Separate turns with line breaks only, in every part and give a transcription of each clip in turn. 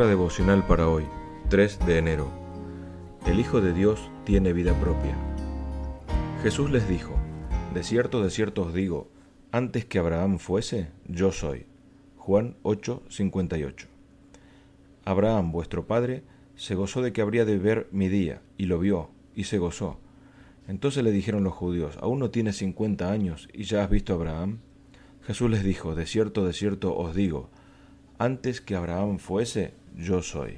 Lectura devocional para hoy, 3 de enero. El Hijo de Dios tiene vida propia. Jesús les dijo: de cierto os digo, antes que Abraham fuese, yo soy. Juan 8:58. Abraham, vuestro padre, se gozó de que habría de ver mi día, y lo vio, y se gozó. Entonces le dijeron los judíos: ¿aún no tienes 50 años, y ya has visto a Abraham? Jesús les dijo: de cierto os digo, antes que Abraham fuese, yo soy.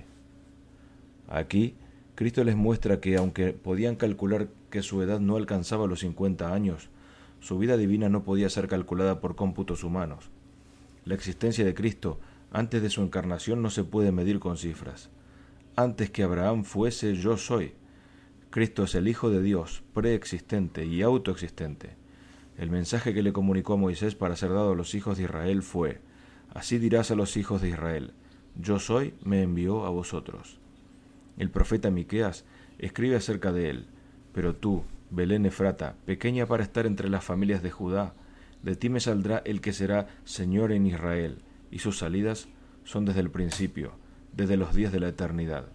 Aquí, Cristo les muestra que, aunque podían calcular que su edad no alcanzaba los 50 años, su vida divina no podía ser calculada por cómputos humanos. La existencia de Cristo, antes de su encarnación, no se puede medir con cifras. Antes que Abraham fuese, yo soy. Cristo es el Hijo de Dios, preexistente y autoexistente. El mensaje que le comunicó a Moisés para ser dado a los hijos de Israel fue: así dirás a los hijos de Israel, yo soy, me envió a vosotros. El profeta Miqueas escribe acerca de él: pero tú, Belén Efrata, pequeña para estar entre las familias de Judá, de ti me saldrá el que será Señor en Israel, y sus salidas son desde el principio, desde los días de la eternidad.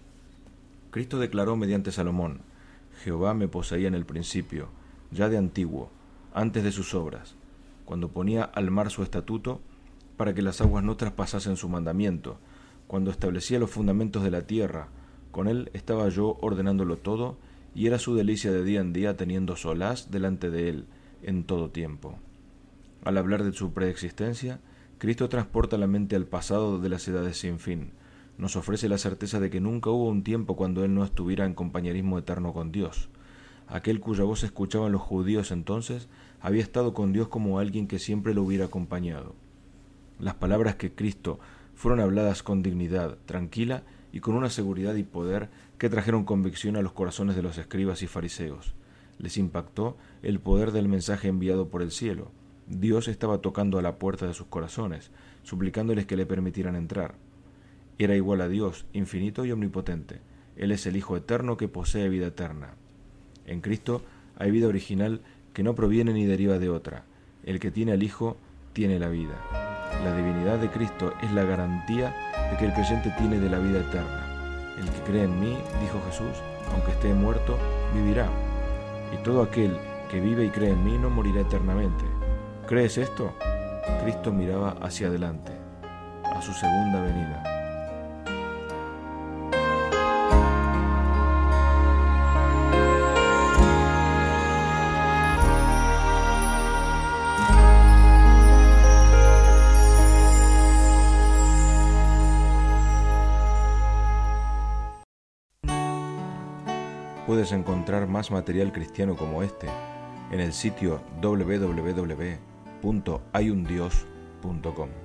Cristo declaró mediante Salomón: Jehová me poseía en el principio, ya de antiguo, antes de sus obras, cuando ponía al mar su estatuto, para que las aguas no traspasasen su mandamiento, cuando establecía los fundamentos de la tierra, con él estaba yo ordenándolo todo, y era su delicia de día en día, teniendo solaz delante de él en todo tiempo. Al hablar de su preexistencia, Cristo transporta la mente al pasado de las edades sin fin. Nos ofrece la certeza de que nunca hubo un tiempo cuando él no estuviera en compañerismo eterno con Dios. Aquel cuya voz escuchaban los judíos entonces había estado con Dios como alguien que siempre lo hubiera acompañado. Las palabras que Cristo fueron habladas con dignidad, tranquila y con una seguridad y poder que trajeron convicción a los corazones de los escribas y fariseos. Les impactó el poder del mensaje enviado por el cielo. Dios estaba tocando a la puerta de sus corazones, suplicándoles que le permitieran entrar. Era igual a Dios, infinito y omnipotente. Él es el Hijo eterno que posee vida eterna. En Cristo hay vida original que no proviene ni deriva de otra. El que tiene al Hijo tiene la vida. La divinidad de Cristo es la garantía de que el creyente tiene de la vida eterna. El que cree en mí, dijo Jesús, aunque esté muerto, vivirá. Y todo aquel que vive y cree en mí no morirá eternamente. ¿Crees esto? Cristo miraba hacia adelante, a su segunda venida. Puedes encontrar más material cristiano como este en el sitio www.hayundios.com.